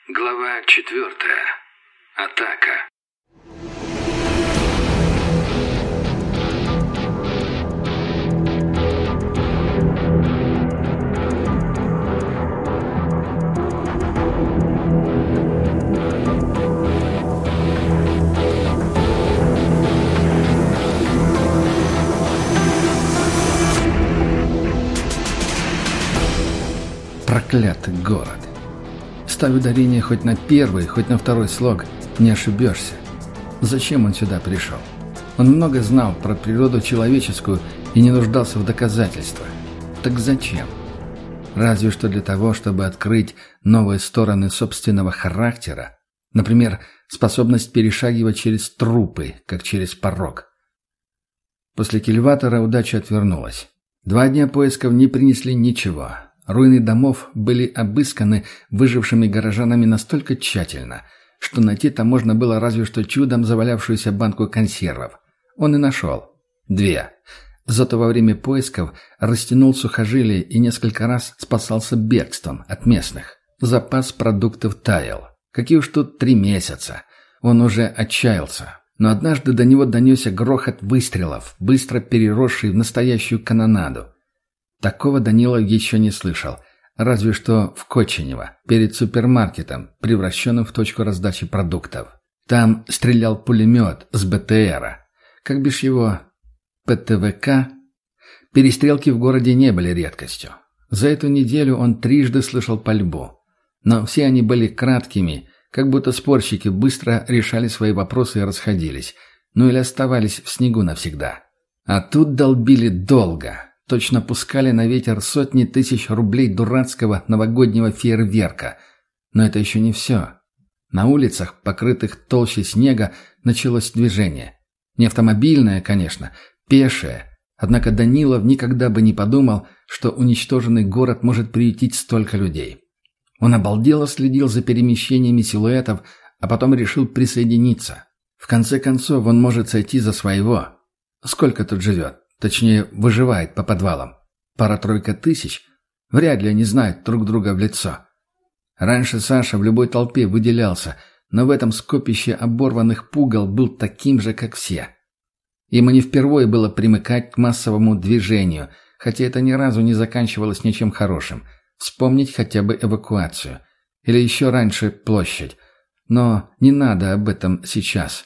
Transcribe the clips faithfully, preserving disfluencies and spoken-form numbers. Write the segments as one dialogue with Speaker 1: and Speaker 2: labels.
Speaker 1: Глава четвертая. Атака.
Speaker 2: Проклятый город. Ставь ударение хоть на первый, хоть на второй слог, не ошибешься. Зачем он сюда пришел? Он много знал про природу человеческую и не нуждался в доказательствах. Так зачем? Разве что для того, чтобы открыть новые стороны собственного характера. Например, способность перешагивать через трупы, как через порог. После кильватора удача отвернулась. Два дня поисков не принесли ничего. Руины домов были обысканы выжившими горожанами настолько тщательно, что найти там можно было разве что чудом завалявшуюся банку консервов. Он и нашел. Две. Зато во время поисков растянул сухожилие и несколько раз спасался бегством от местных. Запас продуктов таял. Какие уж тут три месяца. Он уже отчаялся. Но однажды до него донесся грохот выстрелов, быстро переросший в настоящую канонаду. Такого Данила еще не слышал, разве что в Коченево, перед супермаркетом, превращенным в точку раздачи продуктов. Там стрелял пулемет с БТРа. Как бишь его, ПТВК? Перестрелки в городе не были редкостью. За эту неделю он трижды слышал пальбу. Но все они были краткими, как будто спорщики быстро решали свои вопросы и расходились, ну или оставались в снегу навсегда. А тут долбили долго. Точно пускали на ветер сотни тысяч рублей дурацкого новогоднего фейерверка. Но это еще не все. На улицах, покрытых толщей снега, началось движение. Не автомобильное, конечно, пешее. Однако Данилов никогда бы не подумал, что уничтоженный город может приютить столько людей. Он обалдело следил за перемещениями силуэтов, а потом решил присоединиться. В конце концов, он может сойти за своего. Сколько тут живет? Точнее, выживает по подвалам. Пара-тройка тысяч. Вряд ли они знают друг друга в лицо. Раньше Саша в любой толпе выделялся, но в этом скопище оборванных пугал был таким же, как все. Ему не впервые было примыкать к массовому движению, хотя это ни разу не заканчивалось ничем хорошим. Вспомнить хотя бы эвакуацию. Или еще раньше площадь. Но не надо об этом сейчас.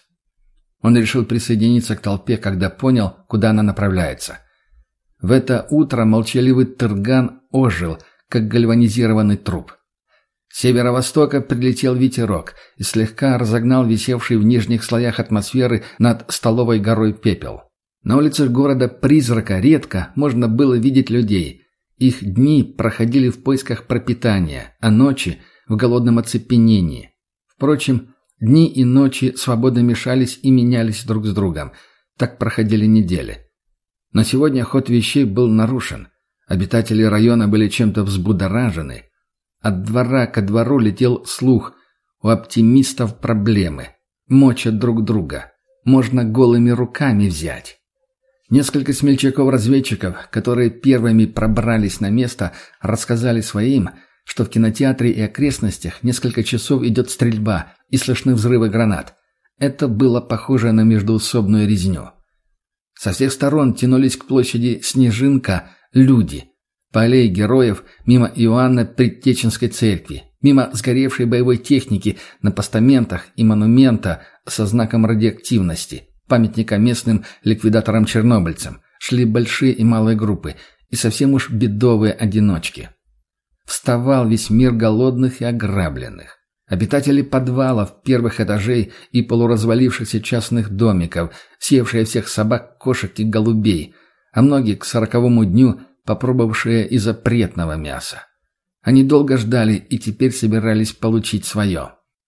Speaker 2: Он решил присоединиться к толпе, когда понял, куда она направляется. В это утро молчаливый Тырган ожил, как гальванизированный труп. С северо-востока прилетел ветерок и слегка разогнал висевший в нижних слоях атмосферы над Столовой горой пепел. На улицах города-призрака редко можно было видеть людей. Их дни проходили в поисках пропитания, а ночи – в голодном оцепенении. Впрочем, дни и ночи свободно мешались и менялись друг с другом. Так проходили недели. Но сегодня ход вещей был нарушен. Обитатели района были чем-то взбудоражены. От двора ко двору летел слух. У оптимистов проблемы. Мочат друг друга. Можно голыми руками взять. Несколько смельчаков-разведчиков, которые первыми пробрались на место, рассказали своим, что в кинотеатре и окрестностях несколько часов идет стрельба и слышны взрывы гранат. Это было похоже на междоусобную резню. Со всех сторон тянулись к площади Снежинка люди. По аллее героев, мимо Иоанна Предтеченской церкви, мимо сгоревшей боевой техники на постаментах и монумента со знаком радиоактивности, памятника местным ликвидаторам-чернобыльцам, шли большие и малые группы и совсем уж бедовые одиночки. Вставал весь мир голодных и ограбленных. Обитатели подвалов, первых этажей и полуразвалившихся частных домиков, съевшие всех собак, кошек и голубей, а многие к сороковому дню попробовавшие и запретного мяса. Они долго ждали и теперь собирались получить свое.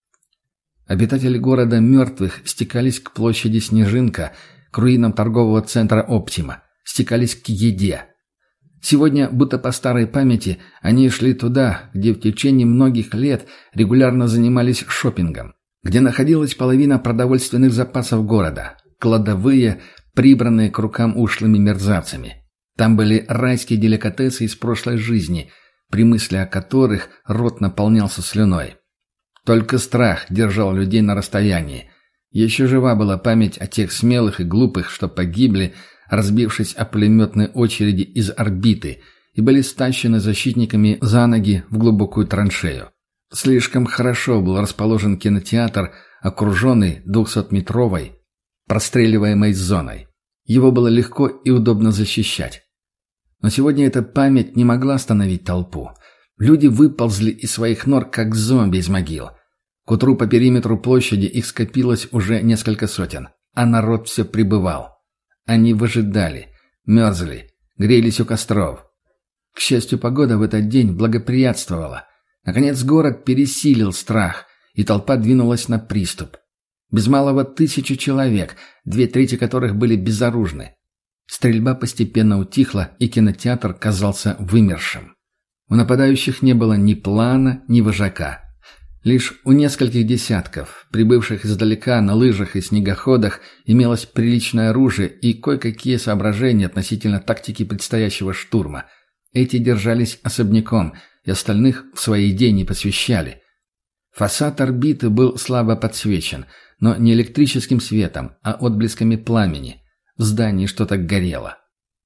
Speaker 2: Обитатели города мертвых стекались к площади Снежинка, к руинам торгового центра «Оптима», стекались к еде. Сегодня, будто по старой памяти, они шли туда, где в течение многих лет регулярно занимались шопингом, где находилась половина продовольственных запасов города, кладовые, прибранные к рукам ушлыми мерзавцами. Там были райские деликатесы из прошлой жизни, при мысли о которых рот наполнялся слюной. Только страх держал людей на расстоянии. Еще жива была память о тех смелых и глупых, что погибли, разбившись о пулеметной очереди из орбиты, и были стащены защитниками за ноги в глубокую траншею. Слишком хорошо был расположен кинотеатр, окруженный двухсотметровой простреливаемой зоной. Его было легко и удобно защищать. Но сегодня эта память не могла остановить толпу. Люди выползли из своих нор, как зомби из могил. К утру по периметру площади их скопилось уже несколько сотен, а народ все прибывал. Они выжидали, мерзли, грелись у костров. К счастью, погода в этот день благоприятствовала. Наконец город пересилил страх, и толпа двинулась на приступ. Без малого тысячи человек, две трети которых были безоружны. Стрельба постепенно утихла, и кинотеатр казался вымершим. У нападающих не было ни плана, ни вожака. Лишь у нескольких десятков, прибывших издалека на лыжах и снегоходах, имелось приличное оружие и кое-какие соображения относительно тактики предстоящего штурма. Эти держались особняком, и остальных в свои идеи не посвящали. Фасад орбиты был слабо подсвечен, но не электрическим светом, а отблесками пламени. В здании что-то горело.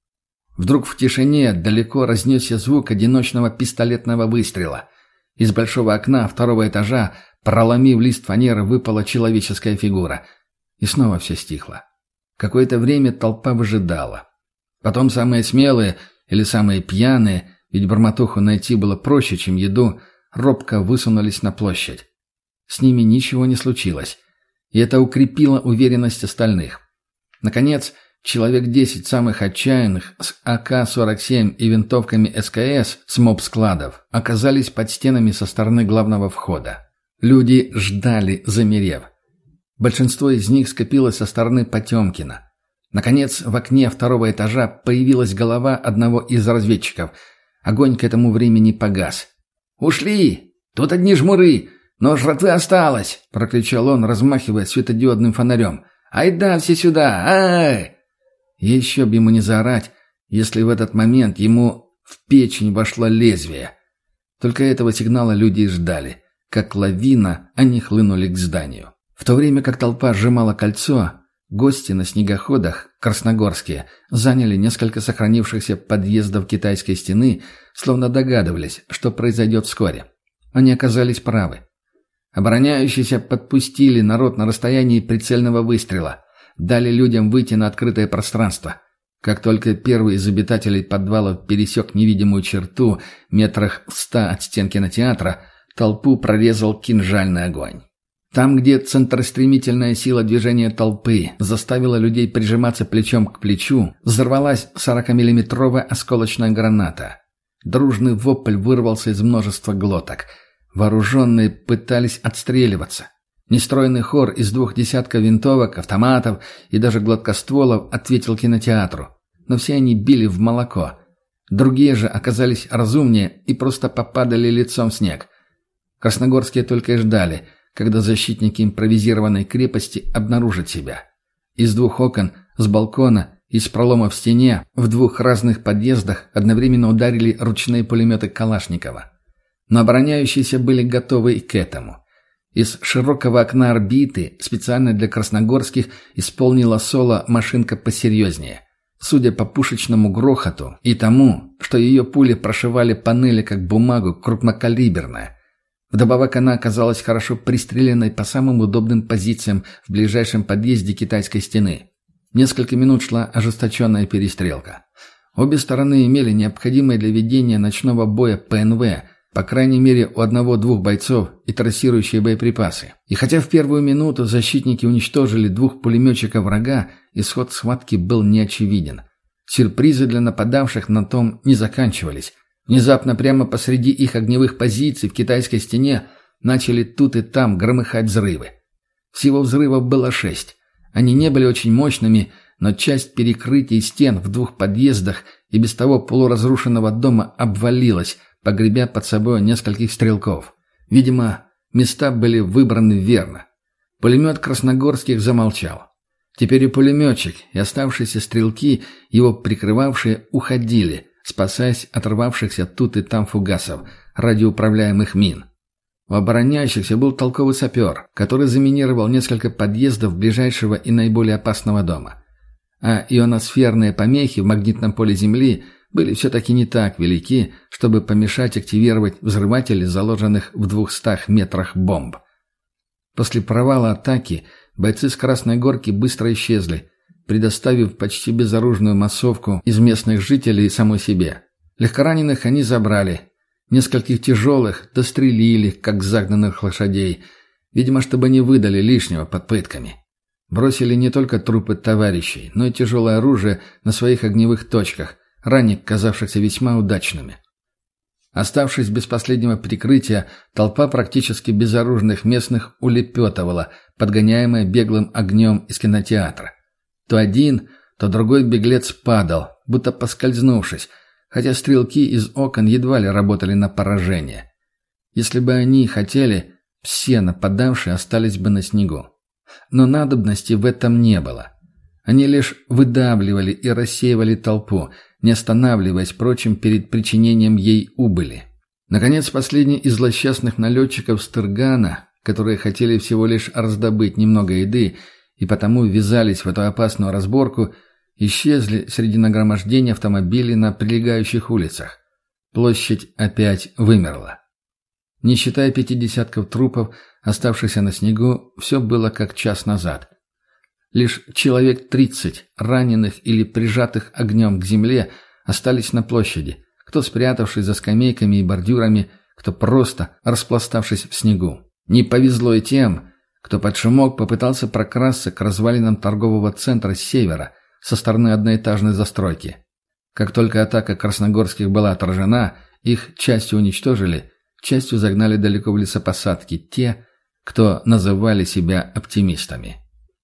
Speaker 2: Вдруг в тишине далеко разнесся звук одиночного пистолетного выстрела. Из большого окна второго этажа, проломив лист фанеры, выпала человеческая фигура. И снова все стихло. Какое-то время толпа выжидала. Потом самые смелые или самые пьяные, ведь бормотуху найти было проще, чем еду, робко высунулись на площадь. С ними ничего не случилось. И это укрепило уверенность остальных. Наконец, человек десять самых отчаянных с а ка сорок семь и винтовками эс ка эс с моб-складов оказались под стенами со стороны главного входа. Люди ждали, замерев. Большинство из них скопилось со стороны Потемкина. Наконец, в окне второго этажа появилась голова одного из разведчиков. Огонь к этому времени погас. «Ушли! Тут одни жмуры! Но жратвы осталось!» — прокричал он, размахивая светодиодным фонарем. «Айда все сюда! Ай!» Еще б ему не заорать, если в этот момент ему в печень вошло лезвие. Только этого сигнала люди и ждали. Как лавина, они хлынули к зданию. В то время как толпа сжимала кольцо, гости на снегоходах, красногорские, заняли несколько сохранившихся подъездов китайской стены, словно догадывались, что произойдет вскоре. Они оказались правы. Обороняющиеся подпустили народ на расстоянии прицельного выстрела, дали людям выйти на открытое пространство. Как только первый из обитателей подвалов пересек невидимую черту метрах в ста от стен кинотеатра, толпу прорезал кинжальный огонь. Там, где центростремительная сила движения толпы заставила людей прижиматься плечом к плечу, взорвалась сорокамиллиметровая осколочная граната. Дружный вопль вырвался из множества глоток. Вооруженные пытались отстреливаться. Нестройный хор из двух десятков винтовок, автоматов и даже гладкостволов ответил кинотеатру. Но все они били в молоко. Другие же оказались разумнее и просто попадали лицом в снег. Красногорские только и ждали, когда защитники импровизированной крепости обнаружат себя. Из двух окон, с балкона, из пролома в стене, в двух разных подъездах одновременно ударили ручные пулеметы Калашникова. Но обороняющиеся были готовы и к этому. Из широкого окна орбиты специально для красногорских исполнила соло машинка посерьезнее. Судя по пушечному грохоту и тому, что ее пули прошивали панели как бумагу, крупнокалиберная. Вдобавок она оказалась хорошо пристреленной по самым удобным позициям в ближайшем подъезде китайской стены. Несколько минут шла ожесточенная перестрелка. Обе стороны имели необходимые для ведения ночного боя пэ эн вэ, по крайней мере у одного-двух бойцов и трассирующие боеприпасы. И хотя в первую минуту защитники уничтожили двух пулеметчиков врага, исход схватки был неочевиден. Сюрпризы для нападавших на том не заканчивались. Внезапно прямо посреди их огневых позиций в китайской стене начали тут и там громыхать взрывы. Всего взрывов было шесть. Они не были очень мощными, но часть перекрытий стен в двух подъездах и без того полуразрушенного дома обвалилась, погребя под собой нескольких стрелков. Видимо, места были выбраны верно. Пулемет красногорских замолчал. Теперь и пулеметчик, и оставшиеся стрелки, его прикрывавшие, уходили, спасаясь от рвавшихся тут и там фугасов, радиоуправляемых мин. У обороняющихся был толковый сапер, который заминировал несколько подъездов ближайшего и наиболее опасного дома. А ионосферные помехи в магнитном поле Земли были все-таки не так велики, чтобы помешать активировать взрыватели, заложенных в двухстах метрах бомб. После провала атаки бойцы с Красной Горки быстро исчезли, предоставив почти безоружную массовку из местных жителей самой себе. Легкораненых они забрали, нескольких тяжелых дострелили, как загнанных лошадей, видимо, чтобы не выдали лишнего под пытками. Бросили не только трупы товарищей, но и тяжелое оружие на своих огневых точках, ранее казавшихся весьма удачными. Оставшись без последнего прикрытия, толпа практически безоружных местных улепетывала, подгоняемая беглым огнем из кинотеатра. То один, то другой беглец падал, будто поскользнувшись, хотя стрелки из окон едва ли работали на поражение. Если бы они хотели, все нападавшие остались бы на снегу. Но надобности в этом не было. Они лишь выдавливали и рассеивали толпу, не останавливаясь, впрочем, перед причинением ей убыли. Наконец, последний из злосчастных налетчиков Стыргана, которые хотели всего лишь раздобыть немного еды и потому ввязались в эту опасную разборку, исчезли среди нагромождения автомобилей на прилегающих улицах. Площадь опять вымерла. Не считая пяти десятков трупов, оставшихся на снегу, все было как час назад. Лишь человек тридцать, раненых или прижатых огнем к земле, остались на площади, кто спрятавшись за скамейками и бордюрами, кто просто распластавшись в снегу. Не повезло и тем, кто под шумок попытался прокрасться к развалинам торгового центра с севера, со стороны одноэтажной застройки. Как только атака красногорских была отражена, их частью уничтожили, частью загнали далеко в лесопосадки те, кто называли себя оптимистами.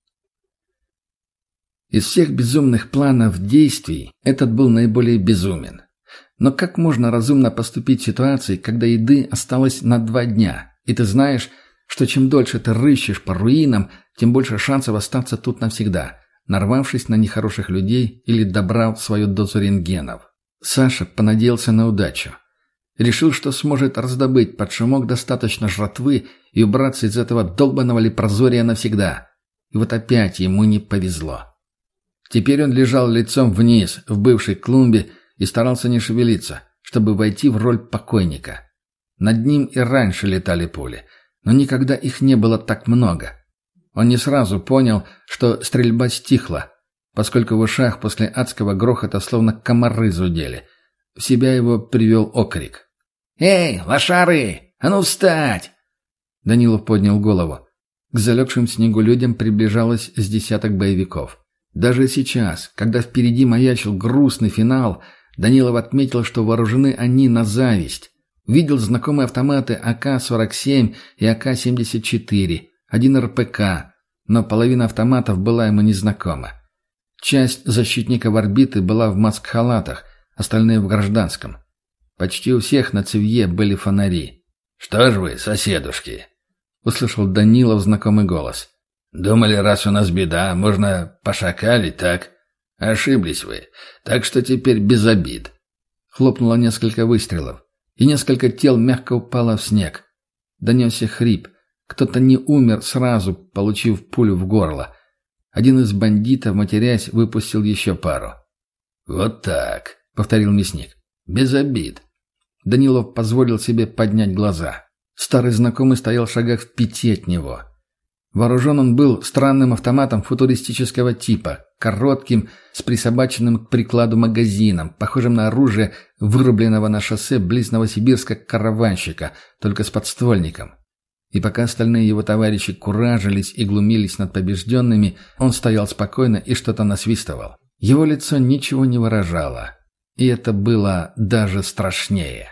Speaker 2: Из всех безумных планов действий этот был наиболее безумен. Но как можно разумно поступить в ситуации, когда еды осталось на два дня, и ты знаешь, что чем дольше ты рыщешь по руинам, тем больше шансов остаться тут навсегда, нарвавшись на нехороших людей или добрав свою дозу рентгенов. Саша понадеялся на удачу. Решил, что сможет раздобыть под шумок достаточно жратвы и убраться из этого долбанного лепрозория навсегда. И вот опять ему не повезло. Теперь он лежал лицом вниз в бывшей клумбе и старался не шевелиться, чтобы войти в роль покойника. Над ним и раньше летали пули, но никогда их не было так много. Он не сразу понял, что стрельба стихла, поскольку в ушах после адского грохота словно комары зудели. В себя его привел окрик. «Эй, лошары! А ну встать!» Данилов поднял голову. К залегшим в снегу людям приближалось с десяток боевиков. Даже сейчас, когда впереди маячил грустный финал, Данилов отметил, что вооружены они на зависть. Видел знакомые автоматы а ка сорок семь и а ка семьдесят четыре, один эр пэ ка, но половина автоматов была ему незнакома. Часть защитников орбиты была в маск-халатах, остальные в гражданском. Почти у всех на цевье были фонари. «Что ж вы, соседушки?» — услышал Данилов знакомый голос. «Думали, раз у нас беда, можно пошакалить, так? Ошиблись вы, так что теперь без обид». Хлопнуло несколько выстрелов, и несколько тел мягко упало в снег. Донесся хрип. Кто-то не умер сразу, получив пулю в горло. Один из бандитов, матерясь, выпустил еще пару. «Вот так», — повторил мясник. «Без обид». Данилов позволил себе поднять глаза. Старый знакомый стоял в шагах в пяти от него. Вооружен он был странным автоматом футуристического типа, коротким, с присобаченным к прикладу магазином, похожим на оружие вырубленного на шоссе близ Новосибирска караванщика, только с подствольником. И пока остальные его товарищи куражились и глумились над побежденными, он стоял спокойно и что-то насвистывал. Его лицо ничего не выражало, и это было даже страшнее.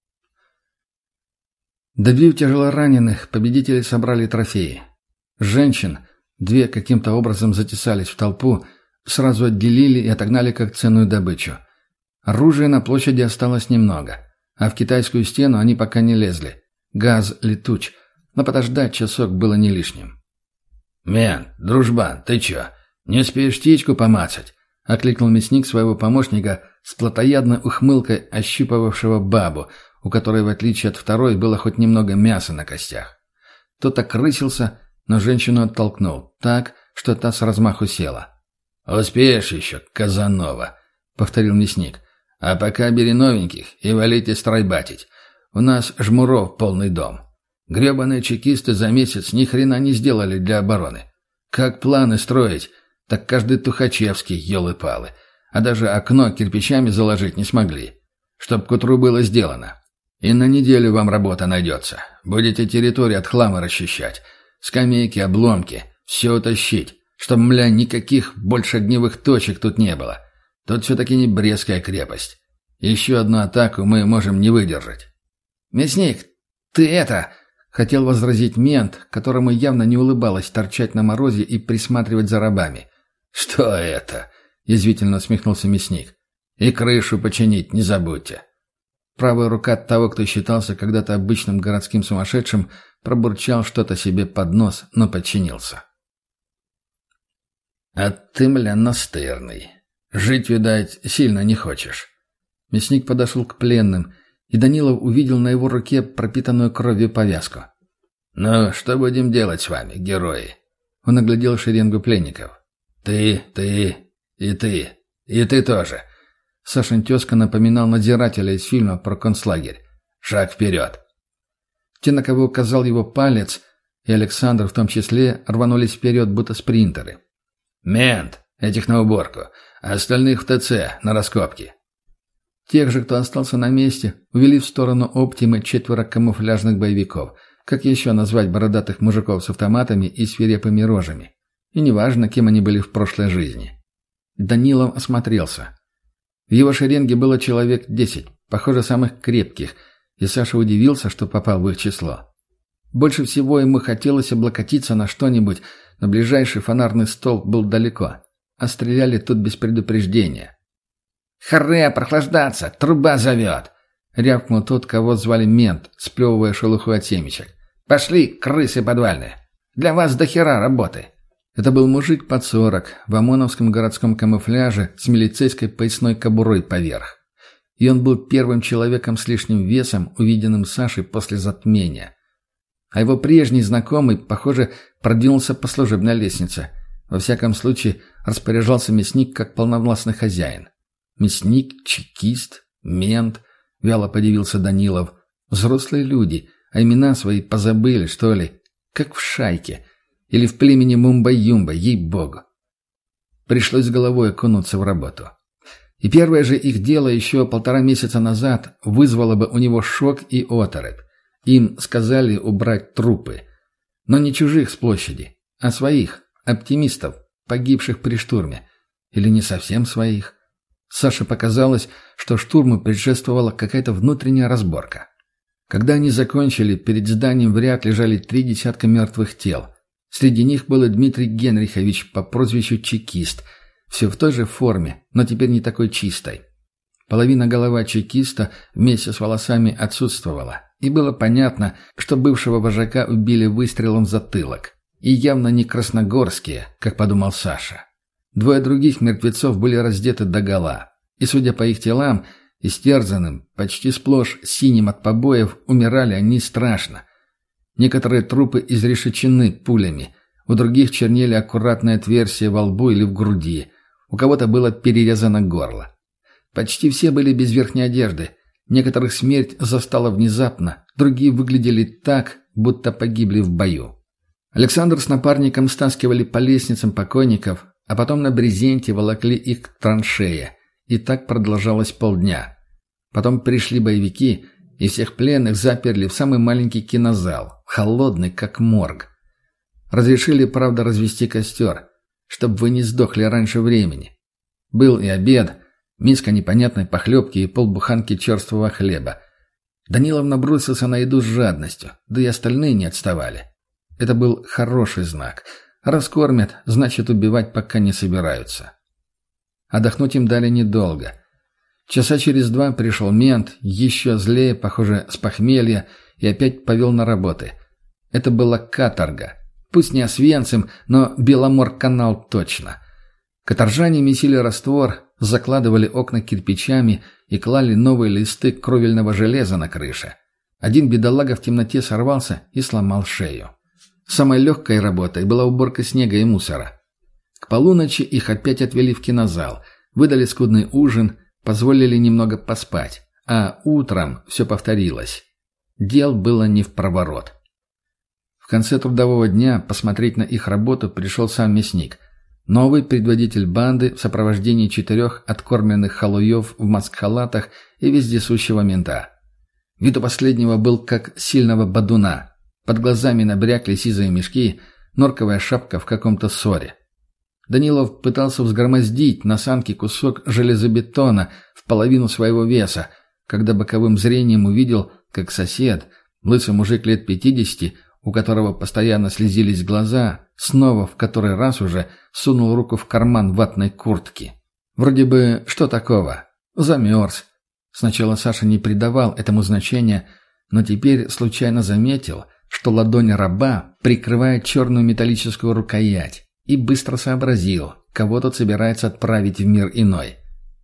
Speaker 2: Добив тяжелораненых, победители собрали трофеи. Женщин, две каким-то образом затесались в толпу, сразу отделили и отогнали как ценную добычу. Оружия на площади осталось немного, а в китайскую стену они пока не лезли. Газ летуч, но подождать часок было не лишним. «Мен, дружбан, ты чё, не успеешь птичку помацать?» — окликнул мясник своего помощника с плотоядной ухмылкой ощупывавшего бабу, у которой, в отличие от второй, было хоть немного мяса на костях. Тот окрысился, но женщину оттолкнул так, что та с размаху села. «Успеешь еще, Казанова», — повторил мясник. «А пока бери новеньких и валите стройбатить. У нас жмуров полный дом. Гребаные чекисты за месяц ни хрена не сделали для обороны. Как планы строить, так каждый Тухачевский, елы-палы. А даже окно кирпичами заложить не смогли. Чтоб к утру было сделано. И на неделю вам работа найдется. Будете территорию от хлама расчищать. Скамейки, обломки. Все утащить. Чтоб, мля, никаких больше огневых точек тут не было. Тут все-таки не Брестская крепость. Еще одну атаку мы можем не выдержать». «Мясник, ты это...» — хотел возразить мент, которому явно не улыбалось торчать на морозе и присматривать за рабами. «Что это?» — язвительно усмехнулся мясник. «И крышу починить не забудьте». Правая рука того, кто считался когда-то обычным городским сумасшедшим, пробурчал что-то себе под нос, но подчинился. «А ты, мля, настырный. Жить, видать, сильно не хочешь». Мясник подошел к пленным, и Данилов увидел на его руке пропитанную кровью повязку. «Ну, что будем делать с вами, герои?» Он оглядел шеренгу пленников. «Ты, ты и ты, и ты тоже». Сашин тезка напоминал надзирателя из фильма про концлагерь. «Шаг вперед!» Те, на кого указал его палец, и Александр в том числе, рванулись вперед, будто спринтеры. «Мент! Этих на уборку, а остальных в ТЦ, на раскопки!» Тех же, кто остался на месте, увели в сторону Оптимы четверо камуфляжных боевиков. Как еще назвать бородатых мужиков с автоматами и свирепыми рожами? И неважно, кем они были в прошлой жизни. Данилов осмотрелся. В его шеренге было человек десять, похоже, самых крепких, и Саша удивился, что попал в их число. Больше всего ему хотелось облокотиться на что-нибудь, но ближайший фонарный столб был далеко, а стреляли тут без предупреждения. «Харе, прохлаждаться! Труба зовет!» — рявкнул тот, кого звали мент, сплевывая шелуху от семечек. «Пошли, крысы подвальные! Для вас до хера работы!» Это был мужик под сорок, в ОМОНовском городском камуфляже с милицейской поясной кобурой поверх. И он был первым человеком с лишним весом, увиденным Сашей после затмения. А его прежний знакомый, похоже, продвинулся по служебной лестнице. Во всяком случае, распоряжался мясник как полновластный хозяин. Мясник, чекист, мент, вяло подивился Данилов. Взрослые люди, а имена свои позабыли, что ли? Как в шайке. Или в племени Мумба-Юмба, ей-богу. Пришлось головой окунуться в работу. И первое же их дело еще полтора месяца назад вызвало бы у него шок и оторопь. Им сказали убрать трупы. Но не чужих с площади, а своих, оптимистов, погибших при штурме. Или не совсем своих. Саше показалось, что штурму предшествовала какая-то внутренняя разборка. Когда они закончили, перед зданием в ряд лежали три десятка мертвых тел. Среди них был и Дмитрий Генрихович по прозвищу Чекист, все в той же форме, но теперь не такой чистой. Половина голова чекиста вместе с волосами отсутствовала, и было понятно, что бывшего вожака убили выстрелом в затылок. И явно не красногорские, как подумал Саша. Двое других мертвецов были раздеты догола, и, судя по их телам, истерзанным, почти сплошь синим от побоев, умирали они страшно. Некоторые трупы изрешечены пулями, у других чернели аккуратные отверстия во лбу или в груди, у кого-то было перерезано горло. Почти все были без верхней одежды, некоторых смерть застала внезапно, другие выглядели так, будто погибли в бою. Александр с напарником стаскивали по лестницам покойников, а потом на брезенте волокли их к траншее, и так продолжалось полдня. Потом пришли боевики, и всех пленных заперли в самый маленький кинозал, холодный, как морг. Разрешили, правда, развести костер, чтобы вы не сдохли раньше времени. Был и обед, миска непонятной похлебки и полбуханки черствого хлеба. Данилов набросился на еду с жадностью, да и остальные не отставали. Это был хороший знак. Раскормят, значит, убивать пока не собираются. Отдохнуть им дали недолго. Часа через два пришел мент, еще злее, похоже, с похмелья, и опять повел на работы. Это была каторга. Пусть не Освенцим, но Беломор-канал точно. Каторжане месили раствор, закладывали окна кирпичами и клали новые листы кровельного железа на крыше. Один бедолага в темноте сорвался и сломал шею. Самой легкой работой была уборка снега и мусора. К полуночи их опять отвели в кинозал, выдали скудный ужин, позволили немного поспать, а утром все повторилось. Дел было не впроворот. В конце трудового дня посмотреть на их работу пришел сам мясник, новый предводитель банды в сопровождении четырех откормленных халуев в маскхалатах и вездесущего мента. Вид у последнего был как сильного бадуна. Под глазами набрякли сизые мешки, норковая шапка в каком-то ссоре. Данилов пытался взгромоздить на санки кусок железобетона в половину своего веса, когда боковым зрением увидел, как сосед, лысый мужик лет пятидесяти, у которого постоянно слезились глаза, снова в который раз уже сунул руку в карман ватной куртки. Вроде бы, что такого? Замерз. Сначала Саша не придавал этому значения, но теперь случайно заметил, что ладонь раба прикрывает черную металлическую рукоять, и быстро сообразил, кого тот собирается отправить в мир иной.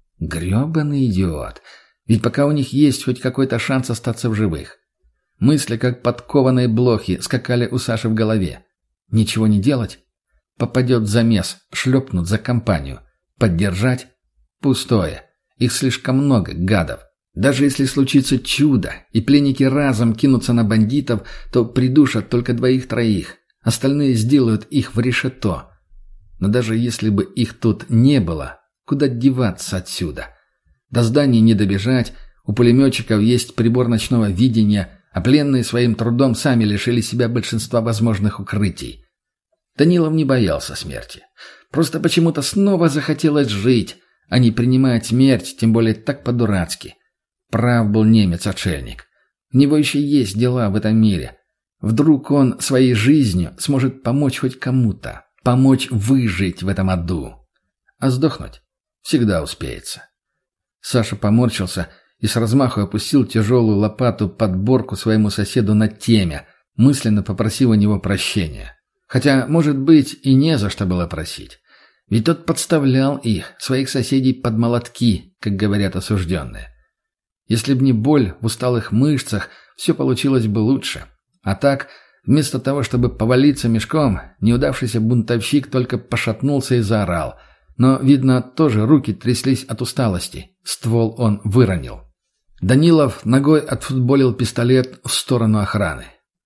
Speaker 2: Гребаный идиот. Ведь пока у них есть хоть какой-то шанс остаться в живых. Мысли, как подкованные блохи, скакали у Саши в голове. Ничего не делать? Попадет в замес, шлепнут за компанию. Поддержать? Пустое. Их слишком много, гадов. Даже если случится чудо, и пленники разом кинутся на бандитов, то придушат только двоих-троих. Остальные сделают их в решето. Но даже если бы их тут не было, куда деваться отсюда? До здания не добежать, у пулеметчиков есть прибор ночного видения, а пленные своим трудом сами лишили себя большинства возможных укрытий. Данилов не боялся смерти. Просто почему-то снова захотелось жить, а не принимать смерть, тем более так по-дурацки. Прав был немец-отшельник. У него еще есть дела в этом мире. Вдруг он своей жизнью сможет помочь хоть кому-то, помочь выжить в этом аду. А сдохнуть всегда успеется. Саша поморщился и с размаху опустил тяжелую лопату под борку своему соседу на темя, мысленно попросив у него прощения. Хотя, может быть, и не за что было просить. Ведь тот подставлял их, своих соседей, под молотки, как говорят осужденные. Если б не боль в усталых мышцах, все получилось бы лучше. А так, вместо того, чтобы повалиться мешком, неудавшийся бунтовщик только пошатнулся и заорал. Но, видно, тоже руки тряслись от усталости. Ствол он выронил. Данилов ногой отфутболил пистолет в сторону охраны.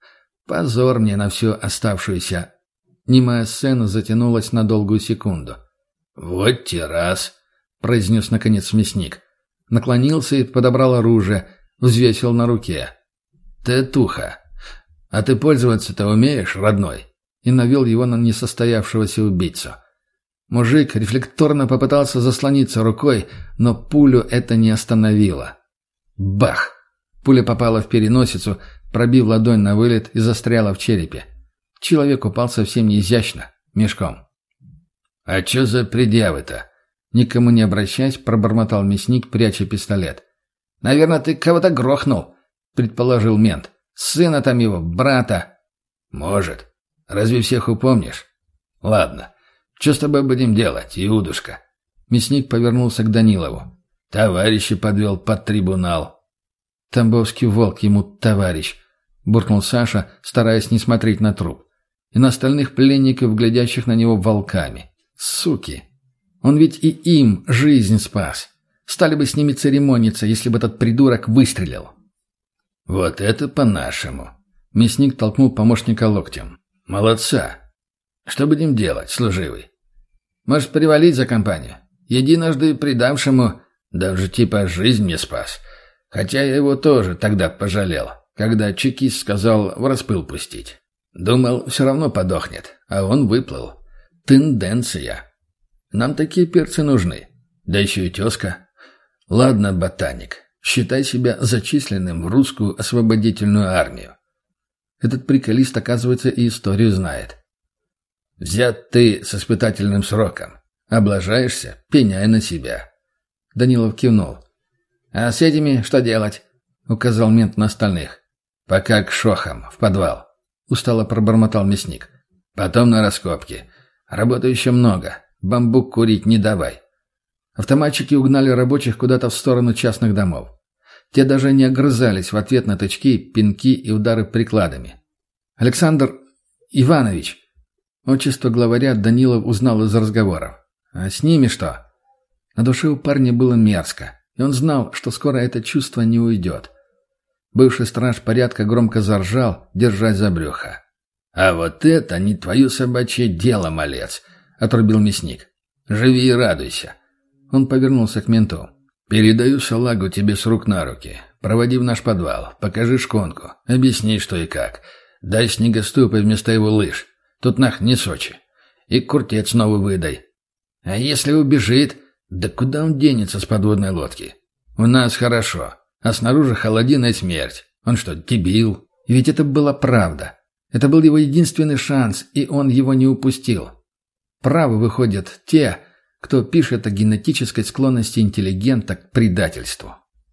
Speaker 2: Позор мне на всю оставшуюся. Немая сцена затянулась на долгую секунду. «Вот те раз», — произнес наконец мясник. Наклонился и подобрал оружие, взвесил на руке. «Татуха, а ты пользоваться-то умеешь, родной?» И навел его на несостоявшегося убийцу. Мужик рефлекторно попытался заслониться рукой, но пулю это не остановило. Бах! Пуля попала в переносицу, пробив ладонь на вылет и застряла в черепе. Человек упал совсем неизящно, мешком. «А чё за предъявы-то?» Никому не обращаясь, пробормотал мясник, пряча пистолет. «Наверное, ты кого-то грохнул», — предположил мент. «Сына там его, брата». «Может. Разве всех упомнишь?» «Ладно. Что с тобой будем делать, Иудушка?» Мясник повернулся к Данилову. «Товарища подвел под трибунал». «Тамбовский волк ему товарищ», — буркнул Саша, стараясь не смотреть на труп. И на остальных пленников, глядящих на него волками. «Суки! Он ведь и им жизнь спас. Стали бы с ними церемониться, если бы этот придурок выстрелил». «Вот это по-нашему!» Мясник толкнул помощника локтем. «Молодца! Что будем делать, служивый?» «Может, привалить за компанию? Единожды предавшему, даже типа жизнь мне спас. Хотя я его тоже тогда пожалел, когда чекист сказал в распыл пустить. Думал, все равно подохнет, а он выплыл. Тенденция. Нам такие перцы нужны. Да еще и тезка. Ладно, ботаник, считай себя зачисленным в русскую освободительную армию». Этот приколист, оказывается, и историю знает. «Взят ты с испытательным сроком. Облажаешься, пеняй на себя». Данилов кивнул. «А с этими что делать?» — указал мент на остальных. «Пока к шохам, в подвал», — устало пробормотал мясник. «Потом на раскопки. Работы еще много. Бамбук курить не давай». Автоматчики угнали рабочих куда-то в сторону частных домов. Те даже не огрызались в ответ на тычки, пинки и удары прикладами. «Александр Иванович!» Отчество главаря Данилов узнал из разговоров. «А с ними что?» На душе у парня было мерзко, и он знал, что скоро это чувство не уйдет. Бывший страж порядка громко заржал, держась за брюхо. «А вот это не твое собачье дело, малец!» — отрубил мясник. «Живи и радуйся!» Он повернулся к менту. «Передаю салагу тебе с рук на руки. Проводи в наш подвал, покажи шконку, объясни, что и как. Дай снегоступы вместо его лыж. Тут нах не Сочи. И куртец новый выдай. А если убежит, да куда он денется с подводной лодки? У нас хорошо, а снаружи холодина и смерть. Он что, дебил?» И ведь это была правда. Это был его единственный шанс, и он его не упустил. Правы выходят те, кто пишет о генетической склонности интеллигента к предательству.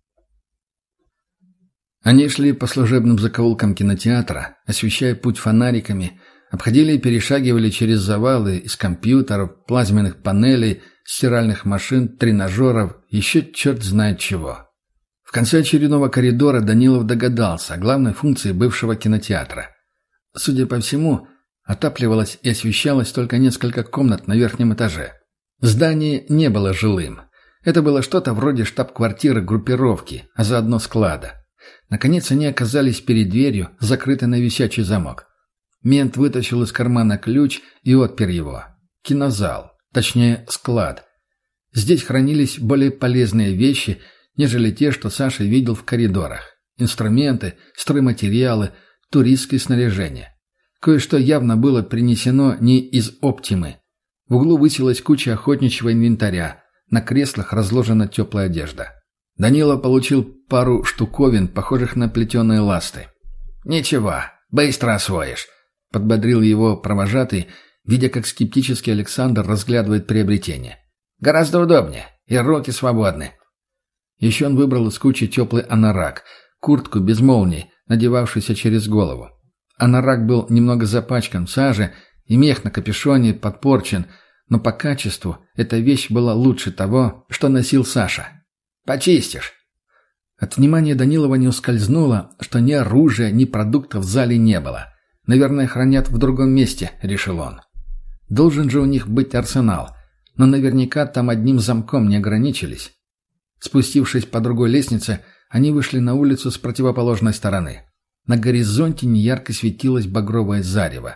Speaker 2: Они шли по служебным закоулкам кинотеатра, освещая путь фонариками, обходили и перешагивали через завалы из компьютеров, плазменных панелей, стиральных машин, тренажеров, еще черт знает чего. В конце очередного коридора Данилов догадался о главной функции бывшего кинотеатра. Судя по всему, отапливалось и освещалось только несколько комнат на верхнем этаже. Здание не было жилым. Это было что-то вроде штаб-квартиры группировки, а заодно склада. Наконец они оказались перед дверью, закрытой на висячий замок. Мент вытащил из кармана ключ и отпер его. Кинозал, точнее склад. Здесь хранились более полезные вещи, нежели те, что Саша видел в коридорах. Инструменты, стройматериалы, туристское снаряжение. Кое-что явно было принесено не из «Оптимы». В углу высилась куча охотничьего инвентаря. На креслах разложена теплая одежда. Данила получил пару штуковин, похожих на плетеные ласты. «Ничего, быстро освоишь», — подбодрил его провожатый, видя, как скептически Александр разглядывает приобретение. «Гораздо удобнее, и руки свободны». Еще он выбрал из кучи теплый анорак, куртку без молний, надевавшуюся через голову. Анорак был немного запачкан в саже, и мех на капюшоне подпорчен, но по качеству эта вещь была лучше того, что носил Саша. «Почистишь». От внимания Данилова не ускользнуло, что ни оружия, ни продуктов в зале не было. «Наверное, хранят в другом месте», — решил он. Должен же у них быть арсенал, но наверняка там одним замком не ограничились. Спустившись по другой лестнице, они вышли на улицу с противоположной стороны. На горизонте неярко светилось багровое зарево.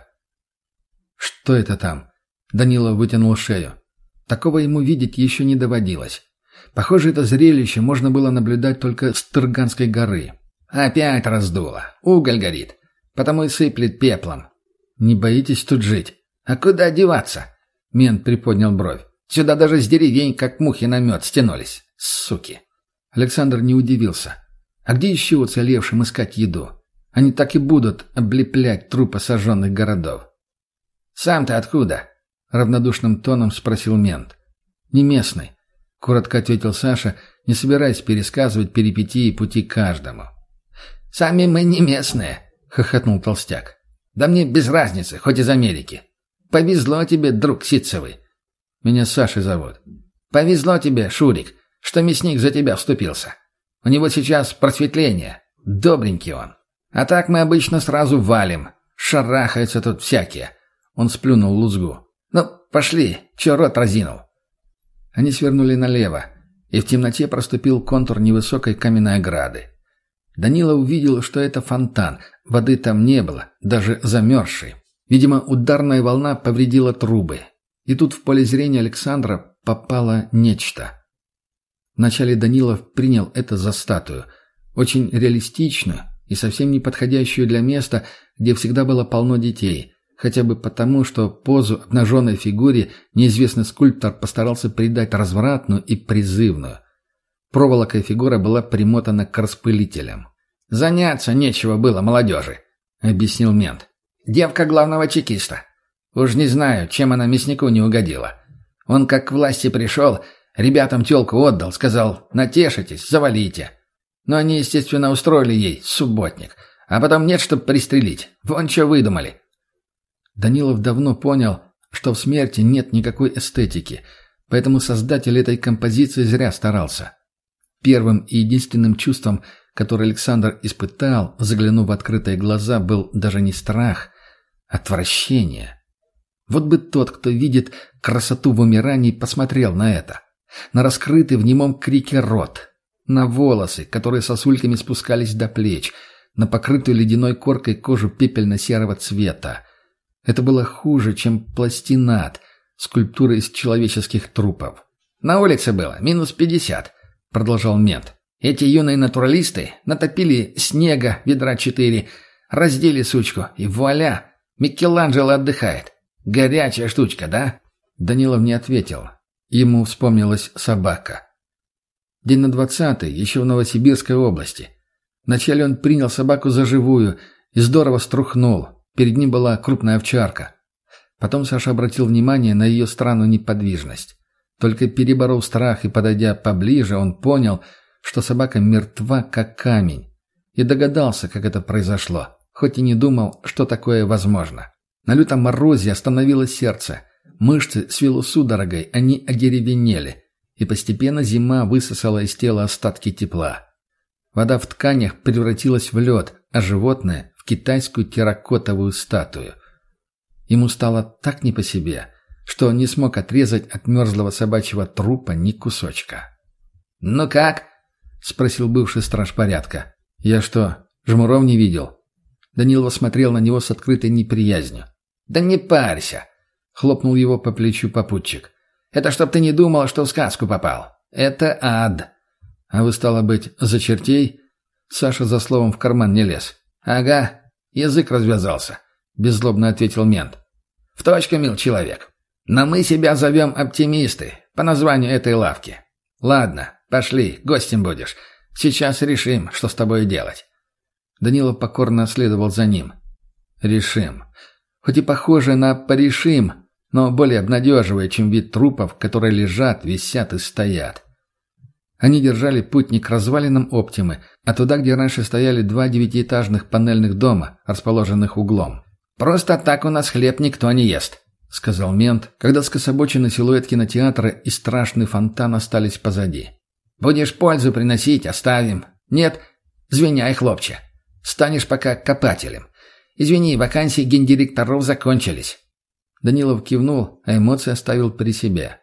Speaker 2: «Что это там?» Данила вытянул шею. Такого ему видеть еще не доводилось. Похоже, это зрелище можно было наблюдать только с Тырганской горы. «Опять раздуло. Уголь горит. Потому и сыплет пеплом». «Не боитесь тут жить?» «А куда деваться?» Мент приподнял бровь. «Сюда даже с деревень, как мухи на мед, стянулись. Суки!» Александр не удивился. «А где еще уцелевшим искать еду? Они так и будут облеплять трупы сожженных городов». «Сам-то откуда?» — равнодушным тоном спросил мент. «Не местный», — коротко ответил Саша, не собираясь пересказывать перипетии пути каждому. «Сами мы не местные», — хохотнул толстяк. «Да мне без разницы, хоть из Америки. Повезло тебе, друг Ситцевый». «Меня Сашей зовут». «Повезло тебе, Шурик, что мясник за тебя вступился. У него сейчас просветление. Добренький он. А так мы обычно сразу валим. Шарахаются тут всякие». Он сплюнул лузгу. «Ну, пошли, чё рот разинул?» Они свернули налево, и в темноте проступил контур невысокой каменной ограды. Данила увидел, что это фонтан. Воды там не было, даже замерзшей. Видимо, ударная волна повредила трубы. И тут в поле зрения Александра попало нечто. Вначале Данилов принял это за статую. Очень реалистичную и совсем не подходящую для места, где всегда было полно детей. Хотя бы потому, что позу обнаженной фигуре неизвестный скульптор постарался придать развратную и призывную. Проволокой фигура была примотана к распылителям. «Заняться нечего было молодежи», — объяснил мент. «Девка главного чекиста. Уж не знаю, чем она мяснику не угодила. Он как к власти пришел, ребятам тёлку отдал, сказал: натешитесь, завалите. Но они, естественно, устроили ей субботник. А потом нет, чтоб пристрелить. Вон что выдумали». Данилов давно понял, что в смерти нет никакой эстетики, Поэтому создатель этой композиции зря старался. Первым и единственным чувством, которое Александр испытал, заглянув в открытые глаза, был даже не страх, а отвращение. Вот бы тот, кто видит красоту в умирании, посмотрел на это. На раскрытый в немом крике рот. На волосы, которые сосульками спускались до плеч. На покрытую ледяной коркой кожу пепельно-серого цвета. Это было хуже, чем пластинат, скульптура из человеческих трупов. «На улице было, минус пятьдесят», — продолжал мент. «Эти юные натуралисты натопили снега ведра четыре, раздели сучку, и вуаля, Микеланджело отдыхает. Горячая штучка, да?» Данилов не ответил. Ему вспомнилась собака. День на двадцатый, еще в Новосибирской области. Вначале он принял собаку за живую и здорово струхнул. Перед ним была крупная овчарка. Потом Саша обратил внимание на ее странную неподвижность. Только переборов страх и подойдя поближе, он понял, что собака мертва, как камень. И догадался, как это произошло, хоть и не думал, что такое возможно. На лютом морозе остановилось сердце. Мышцы свело судорогой, они одеревенели. И постепенно зима высосала из тела остатки тепла. Вода в тканях превратилась в лед, а животное — в китайскую терракотовую статую. Ему стало так не по себе, что он не смог отрезать от мерзлого собачьего трупа ни кусочка. «Ну как?» — спросил бывший страж порядка. «Я что, жмуров не видел?» Данилов смотрел на него с открытой неприязнью. «Да не парься!» — хлопнул его по плечу попутчик. «Это чтоб ты не думал, что в сказку попал. Это ад». «А вы, стало быть, за чертей?» Саша за словом в карман не лез. «Ага, язык развязался», — беззлобно ответил мент. «В точку, мил человек. Но мы себя зовем оптимисты, по названию этой лавки. Ладно, пошли, гостем будешь. Сейчас решим, что с тобой делать». Данилов покорно следовал за ним. «Решим». Хоть и похоже на «порешим», но более обнадеживая, чем вид трупов, которые лежат, висят и стоят. Они держали путь не к развалинам Оптимы, а туда, где раньше стояли два девятиэтажных панельных дома, расположенных углом. «Просто так у нас хлеб никто не ест», — сказал мент, когда скособоченный силуэт кинотеатра и страшный фонтан остались позади. «Будешь пользу приносить — оставим. Нет, звеняй, хлопче. Станешь пока копателем. Извини, вакансии гендиректоров закончились». Данилов кивнул, а эмоции оставил при себе.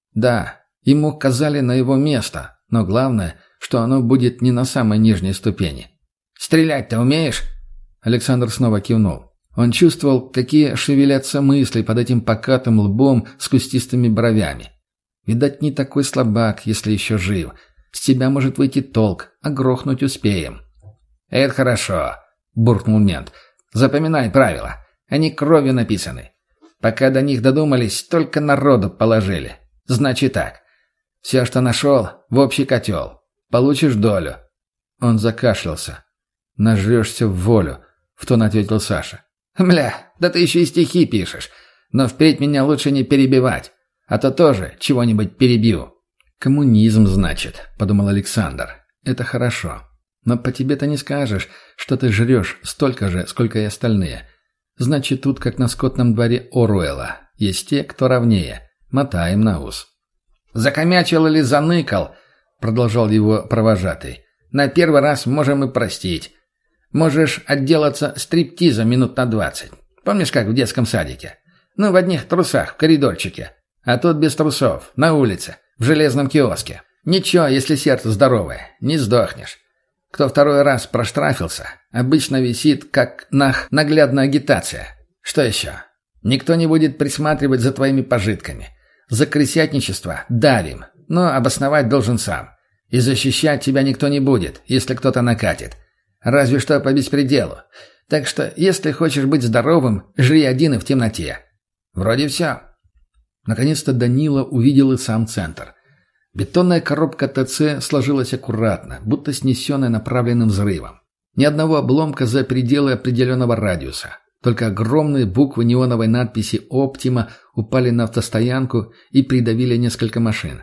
Speaker 2: Да, ему указали на его место, но главное, что оно будет не на самой нижней ступени. «Стрелять-то умеешь?» Александр снова кивнул. Он чувствовал, какие шевелятся мысли под этим покатым лбом с кустистыми бровями. Видать, не такой слабак, если еще жив. С тебя может выйти толк, а грохнуть успеем. «Это хорошо», — буркнул мент. «Запоминай правила. Они кровью написаны. Пока до них додумались, только народу положили. Значит так. Все, что нашел, в общий котел. Получишь долю». Он закашлялся. «Нажрешься в волю», — в тон ответил Саша. «Мля, да ты еще и стихи пишешь. Но впредь меня лучше не перебивать, а то тоже чего-нибудь перебью». «Коммунизм, значит», — подумал Александр. «Это хорошо. Но по тебе-то не скажешь, что ты жрешь столько же, сколько и остальные. Значит, тут, как на скотном дворе Оруэлла, есть те, кто ровнее. Мотаем на ус». «Закомячил или заныкал?» — продолжал его провожатый. «На первый раз можем и простить. Можешь отделаться стриптизом минут на двадцать. Помнишь, как в детском садике? Ну, в одних трусах, в коридорчике. А тут без трусов, на улице, в железном киоске. Ничего, если сердце здоровое, не сдохнешь. Кто второй раз проштрафился, обычно висит, как нах наглядная агитация. Что еще? Никто не будет присматривать за твоими пожитками. За крысятничество давим, но обосновать должен сам. И защищать тебя никто не будет, если кто-то накатит. Разве что по беспределу. Так что, если хочешь быть здоровым, жри один и в темноте. Вроде все». Наконец-то Данила увидел и сам центр. Бетонная коробка ТЦ сложилась аккуратно, будто снесенная направленным взрывом. Ни одного обломка за пределы определенного радиуса. Только огромные буквы неоновой надписи «Оптима» упали на автостоянку и придавили несколько машин.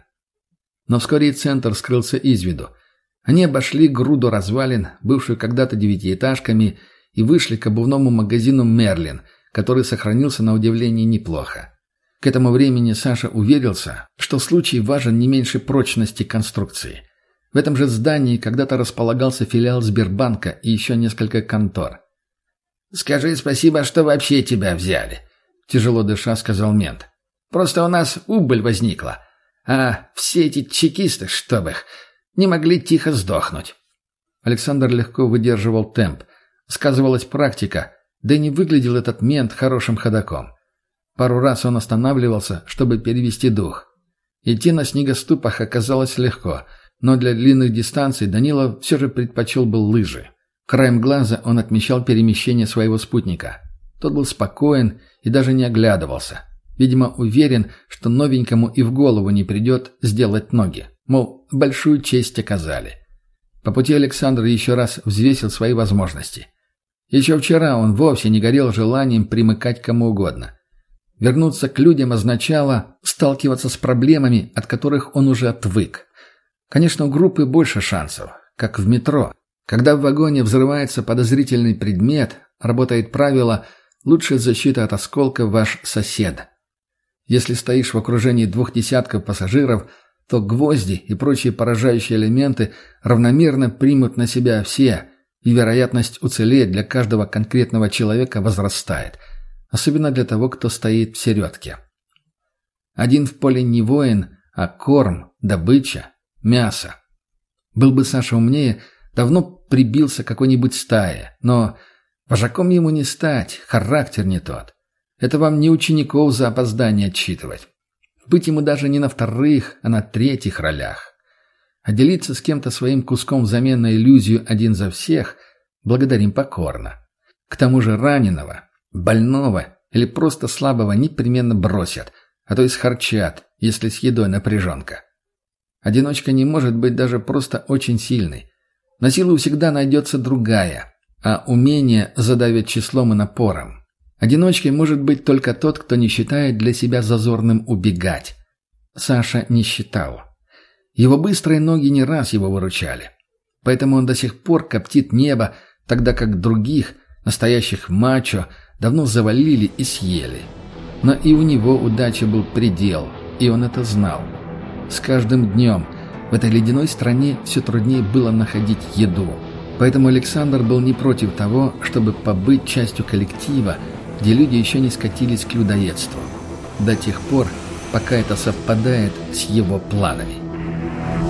Speaker 2: Но вскоре и центр скрылся из виду. Они обошли груду развалин, бывшую когда-то девятиэтажками, и вышли к обувному магазину «Мерлин», который сохранился на удивление неплохо. К этому времени Саша уверился, что случай важен не меньше прочности конструкции. В этом же здании когда-то располагался филиал Сбербанка и еще несколько контор. «Скажи спасибо, что вообще тебя взяли», — тяжело дыша сказал мент. «Просто у нас убыль возникла, а все эти чекисты, чтоб их, не могли тихо сдохнуть». Александр легко выдерживал темп. Сказывалась практика, да и не выглядел этот мент хорошим ходоком. Пару раз он останавливался, чтобы перевести дух. Идти на снегоступах оказалось легко, но для длинных дистанций Данила все же предпочел бы лыжи. Краем глаза он отмечал перемещение своего спутника. Тот был спокоен и даже не оглядывался. Видимо, уверен, что новенькому и в голову не придет сделать ноги. Мол, большую честь оказали. По пути Александр еще раз взвесил свои возможности. Еще вчера он вовсе не горел желанием примыкать к кому угодно. Вернуться к людям означало сталкиваться с проблемами, от которых он уже отвык. Конечно, у группы больше шансов, как в метро. Когда в вагоне взрывается подозрительный предмет, работает правило «лучшая защита от осколка ваш сосед». Если стоишь в окружении двух десятков пассажиров, то гвозди и прочие поражающие элементы равномерно примут на себя все, и вероятность уцелеть для каждого конкретного человека возрастает, особенно для того, кто стоит в середке. Один в поле не воин, а корм, добыча, мясо. Был бы Саша умнее, давно прибился к какой-нибудь стае, но вожаком ему не стать, характер не тот. Это вам не учеников за опоздание отчитывать. Быть ему даже не на вторых, а на третьих ролях. А делиться с кем-то своим куском взамен на иллюзию один за всех благодарим покорно. К тому же раненого, больного или просто слабого непременно бросят, а то и схарчат, если с едой напряженка. Одиночка не может быть даже просто очень сильной. На силу всегда найдется другая, а умение задавит числом и напором. Одиночкой может быть только тот, кто не считает для себя зазорным убегать. Саша не считал. Его быстрые ноги не раз его выручали. Поэтому он до сих пор коптит небо, тогда как других, настоящих мачо, давно завалили и съели. Но и у него удача был предел, и он это знал. С каждым днем в этой ледяной стране все труднее было находить еду. Поэтому Александр был не против того, чтобы побыть частью коллектива, где люди еще не скатились к людоедству. До тех пор, пока это совпадает с его планами.